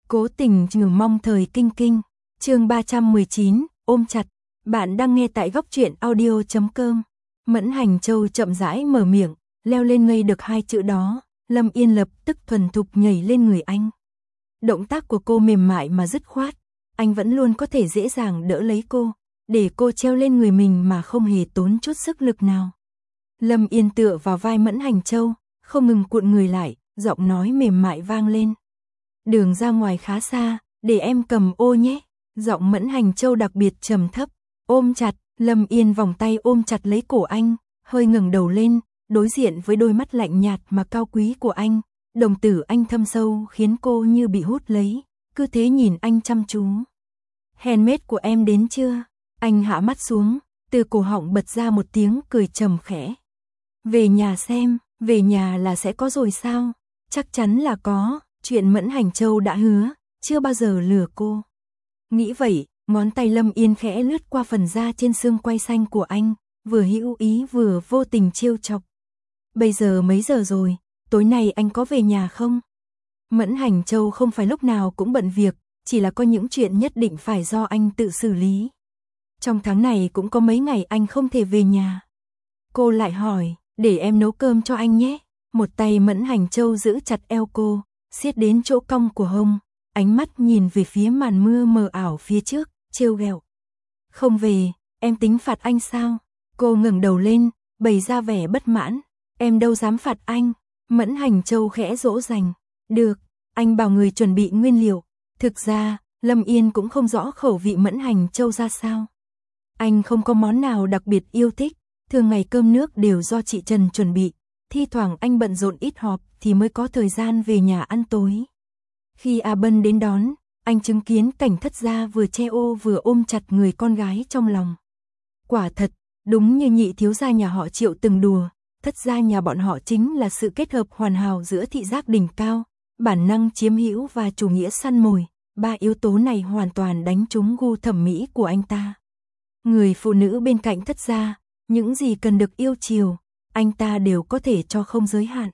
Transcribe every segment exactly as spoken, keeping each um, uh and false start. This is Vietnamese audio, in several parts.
Cố tình trừ mong thời kinh kinh. Chương ba trăm mười chín, ôm chặt. Bạn đang nghe tại góc truyện audio chấm com. Mẫn Hành Châu chậm rãi mở miệng, leo lên ngây được hai chữ đó, Lâm Yên lập tức thuần thục nhảy lên người anh. Động tác của cô mềm mại mà dứt khoát, anh vẫn luôn có thể dễ dàng đỡ lấy cô, để cô treo lên người mình mà không hề tốn chút sức lực nào. Lâm Yên tựa vào vai Mẫn Hành Châu, không ngừng cuộn người lại, giọng nói mềm mại vang lên. Đường ra ngoài khá xa, để em cầm ô nhé. Giọng Mẫn Hành Châu đặc biệt trầm thấp, ôm chặt. Lâm Yên vòng tay ôm chặt lấy cổ anh, hơi ngẩng đầu lên, đối diện với đôi mắt lạnh nhạt mà cao quý của anh. Đồng tử anh thâm sâu khiến cô như bị hút lấy, cứ thế nhìn anh chăm chú. Handmade của em đến chưa? Anh hạ mắt xuống, từ cổ họng bật ra một tiếng cười trầm khẽ. Về nhà xem, về nhà là sẽ có rồi sao? Chắc chắn là có, chuyện Mẫn Hành Châu đã hứa, chưa bao giờ lừa cô. Nghĩ vậy, ngón tay Lâm Yên khẽ lướt qua phần da trên xương quai xanh của anh, vừa hữu ý vừa vô tình trêu chọc. Bây giờ mấy giờ rồi, tối nay anh có về nhà không? Mẫn Hành Châu không phải lúc nào cũng bận việc, chỉ là có những chuyện nhất định phải do anh tự xử lý. Trong tháng này cũng có mấy ngày anh không thể về nhà. Cô lại hỏi, để em nấu cơm cho anh nhé. Một tay Mẫn Hành Châu giữ chặt eo cô, siết đến chỗ cong của hông, ánh mắt nhìn về phía màn mưa mờ ảo phía trước, trêu ghẹo. Không về, em tính phạt anh sao? Cô ngẩng đầu lên, bày ra vẻ bất mãn. Em đâu dám phạt anh. Mẫn Hành Châu khẽ dỗ dành. Được, anh bảo người chuẩn bị nguyên liệu. Thực ra, Lâm Yên cũng không rõ khẩu vị Mẫn Hành Châu ra sao. Anh không có món nào đặc biệt yêu thích, thường ngày cơm nước đều do chị Trần chuẩn bị. Thi thoảng anh bận rộn ít họp thì mới có thời gian về nhà ăn tối. Khi A Bân đến đón, anh chứng kiến cảnh Thất gia vừa che ô vừa ôm chặt người con gái trong lòng. Quả thật, đúng như nhị thiếu gia nhà họ Triệu từng đùa, Thất gia nhà bọn họ chính là sự kết hợp hoàn hảo giữa thị giác đỉnh cao, bản năng chiếm hữu và chủ nghĩa săn mồi. Ba yếu tố này hoàn toàn đánh trúng gu thẩm mỹ của anh ta. Người phụ nữ bên cạnh Thất gia, những gì cần được yêu chiều, anh ta đều có thể cho không giới hạn.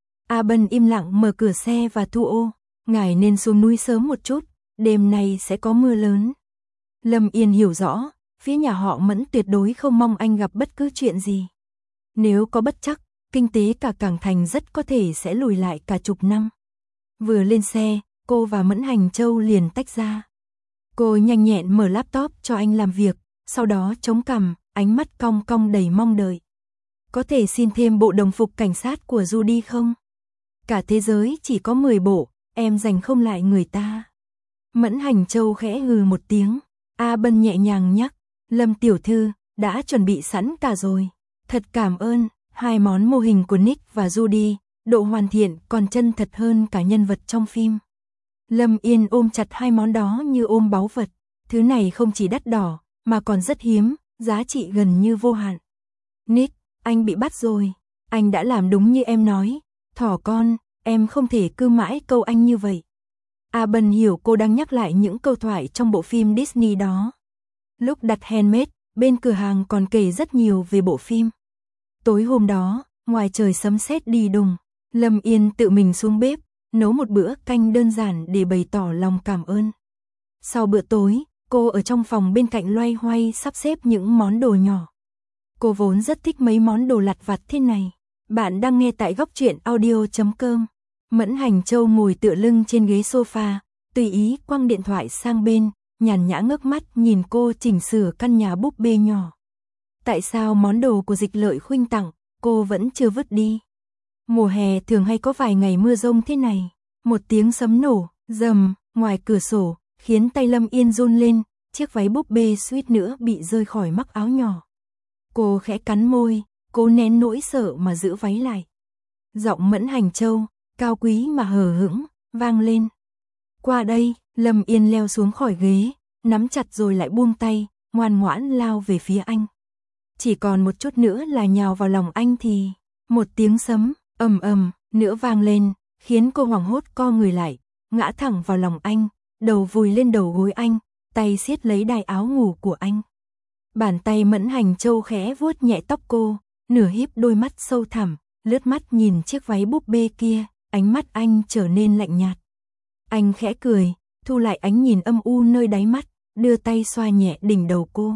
A Bân im lặng mở cửa xe và thu ô. Ngài nên xuống núi sớm một chút, đêm nay sẽ có mưa lớn. Lâm Yên hiểu rõ, phía nhà họ Mẫn tuyệt đối không mong anh gặp bất cứ chuyện gì. Nếu có bất trắc, kinh tế cả Cảng Thành rất có thể sẽ lùi lại cả chục năm. Vừa lên xe, cô và Mẫn Hành Châu liền tách ra. Cô nhanh nhẹn mở laptop cho anh làm việc, sau đó chống cằm, ánh mắt cong cong đầy mong đợi. Có thể xin thêm bộ đồng phục cảnh sát của Judy không? Cả thế giới chỉ có mười bộ, em giành không lại người ta. Mẫn Hành Châu khẽ hừ một tiếng. A Bân nhẹ nhàng nhắc, Lâm tiểu thư, đã chuẩn bị sẵn cả rồi. Thật cảm ơn. Hai món mô hình của Nick và Judy, độ hoàn thiện còn chân thật hơn cả nhân vật trong phim. Lâm Yên ôm chặt hai món đó như ôm báu vật. Thứ này không chỉ đắt đỏ, mà còn rất hiếm, giá trị gần như vô hạn. Nick, anh bị bắt rồi. Anh đã làm đúng như em nói. Thỏ con, em không thể cứ mãi câu anh như vậy. A Bân hiểu cô đang nhắc lại những câu thoại trong bộ phim Disney đó. Lúc đặt handmade, bên cửa hàng còn kể rất nhiều về bộ phim. Tối hôm đó, ngoài trời sấm sét đi đùng, Lâm Yên tự mình xuống bếp, nấu một bữa canh đơn giản để bày tỏ lòng cảm ơn. Sau bữa tối, cô ở trong phòng bên cạnh loay hoay sắp xếp những món đồ nhỏ. Cô vốn rất thích mấy món đồ lặt vặt thế này. Bạn đang nghe tại góc truyện audio chấm com. Mẫn Hành Châu ngồi tựa lưng trên ghế sofa, tùy ý quăng điện thoại sang bên, nhàn nhã ngước mắt nhìn cô chỉnh sửa căn nhà búp bê nhỏ. Tại sao món đồ của Dịch Lợi Khuynh tặng, cô vẫn chưa vứt đi? Mùa hè thường hay có vài ngày mưa rông thế này. Một tiếng sấm nổ, rầm, ngoài cửa sổ, khiến tay Lâm Yên run lên, chiếc váy búp bê suýt nữa bị rơi khỏi mắc áo nhỏ. Cô khẽ cắn môi, cố nén nỗi sợ mà giữ váy lại. Giọng Mẫn Hành Châu, cao quý mà hờ hững, vang lên. Qua đây. Lâm Yên leo xuống khỏi ghế, nắm chặt rồi lại buông tay, ngoan ngoãn lao về phía anh. Chỉ còn một chút nữa là nhào vào lòng anh thì... Một tiếng sấm, ầm ầm, nữa vang lên, khiến cô hoảng hốt co người lại, ngã thẳng vào lòng anh, đầu vùi lên đầu gối anh, tay siết lấy đai áo ngủ của anh. Bàn tay Mẫn Hành Châu khẽ vuốt nhẹ tóc cô, nửa híp đôi mắt sâu thẳm, lướt mắt nhìn chiếc váy búp bê kia, ánh mắt anh trở nên lạnh nhạt. Anh khẽ cười, thu lại ánh nhìn âm u nơi đáy mắt, đưa tay xoa nhẹ đỉnh đầu cô.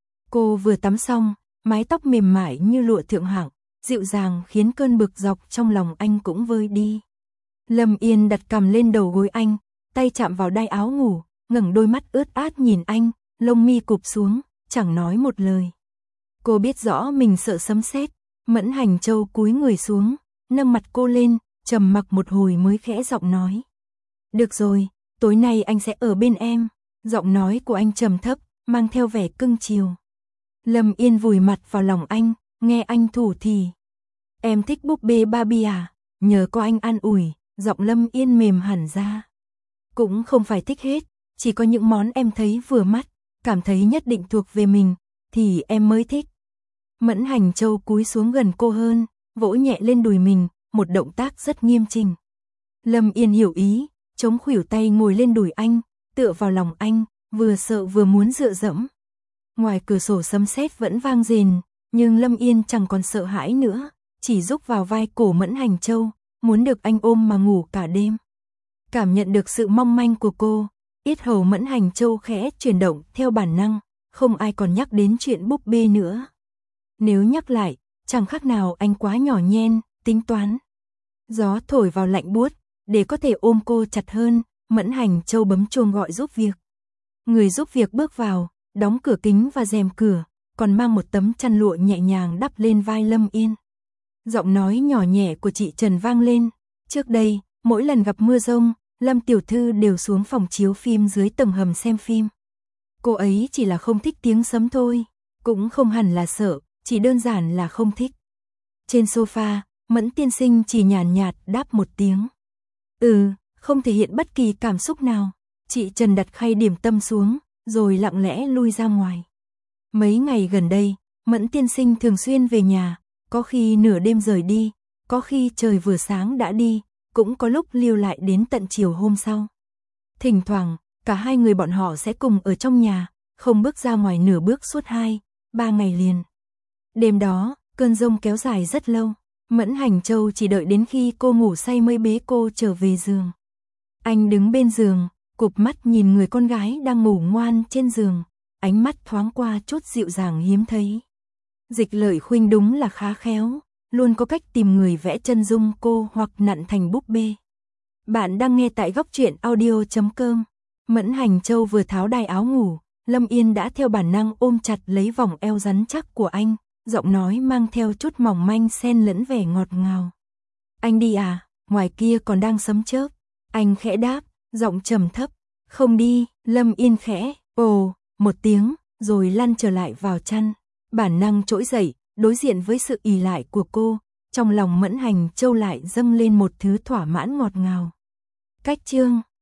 Cô vừa tắm xong, mái tóc mềm mại như lụa thượng hạng, dịu dàng khiến cơn bực dọc trong lòng anh cũng vơi đi. Lâm Yên đặt cằm lên đầu gối anh, tay chạm vào đai áo ngủ, ngẩng đôi mắt ướt át nhìn anh, lông mi cụp xuống, chẳng nói một lời. Cô biết rõ mình sợ sấm sét, Mẫn Hành Châu cúi người xuống, nâng mặt cô lên, trầm mặc một hồi mới khẽ giọng nói. Được rồi, tối nay anh sẽ ở bên em. Giọng nói của anh trầm thấp, mang theo vẻ cưng chiều. Lâm Yên vùi mặt vào lòng anh, nghe anh thủ thì. Em thích búp bê Barbie à? Nhờ có anh an ủi, giọng Lâm Yên mềm hẳn ra. Cũng không phải thích hết, chỉ có những món em thấy vừa mắt, cảm thấy nhất định thuộc về mình, thì em mới thích. Mẫn Hành Châu cúi xuống gần cô hơn, vỗ nhẹ lên đùi mình, một động tác rất nghiêm chỉnh. Lâm Yên hiểu ý, chống khuỷu tay ngồi lên đùi anh, tựa vào lòng anh, vừa sợ vừa muốn dựa dẫm. Ngoài cửa sổ sấm sét vẫn vang rền, nhưng Lâm Yên chẳng còn sợ hãi nữa, chỉ rúc vào vai cổ Mẫn Hành Châu, muốn được anh ôm mà ngủ cả đêm. Cảm nhận được sự mong manh của cô, yết hầu Mẫn Hành Châu khẽ chuyển động theo bản năng, không ai còn nhắc đến chuyện búp bê nữa. Nếu nhắc lại, chẳng khác nào anh quá nhỏ nhen, tính toán. Gió thổi vào lạnh buốt, để có thể ôm cô chặt hơn, Mẫn Hành Châu bấm chuông gọi giúp việc. Người giúp việc bước vào, đóng cửa kính và rèm cửa, còn mang một tấm chăn lụa nhẹ nhàng đắp lên vai Lâm Yên. Giọng nói nhỏ nhẹ của chị Trần vang lên. Trước đây, mỗi lần gặp mưa rông, Lâm tiểu thư đều xuống phòng chiếu phim dưới tầng hầm xem phim. Cô ấy chỉ là không thích tiếng sấm thôi, cũng không hẳn là sợ, chỉ đơn giản là không thích. Trên sofa, Mẫn tiên sinh chỉ nhàn nhạt đáp một tiếng. Ừ, không thể hiện bất kỳ cảm xúc nào. Chị Trần đặt khay điểm tâm xuống, rồi lặng lẽ lui ra ngoài. Mấy ngày gần đây, Mẫn tiên sinh thường xuyên về nhà, có khi nửa đêm rời đi, có khi trời vừa sáng đã đi, cũng có lúc lưu lại đến tận chiều hôm sau. Thỉnh thoảng, cả hai người bọn họ sẽ cùng ở trong nhà, không bước ra ngoài nửa bước suốt hai, ba ngày liền. Đêm đó, cơn giông kéo dài rất lâu, Mẫn Hành Châu chỉ đợi đến khi cô ngủ say mới bế cô trở về giường. Anh đứng bên giường, cụp mắt nhìn người con gái đang ngủ ngoan trên giường, ánh mắt thoáng qua chút dịu dàng hiếm thấy. Dịch Lợi Khuynh đúng là khá khéo, luôn có cách tìm người vẽ chân dung cô hoặc nặn thành búp bê. Bạn đang nghe tại góc truyện audio chấm com. Mẫn Hành Châu vừa tháo đai áo ngủ, Lâm Yên đã theo bản năng ôm chặt lấy vòng eo rắn chắc của anh, giọng nói mang theo chút mỏng manh xen lẫn vẻ ngọt ngào. Anh đi à, ngoài kia còn đang sấm chớp. Anh khẽ đáp, giọng trầm thấp. Không đi, Lâm Yên khẽ, ồ, một tiếng, rồi lăn trở lại vào chăn. Bản năng trỗi dậy, đối diện với sự ì lại của cô, trong lòng Mẫn Hành Châu lại dâng lên một thứ thỏa mãn ngọt ngào. Cách chương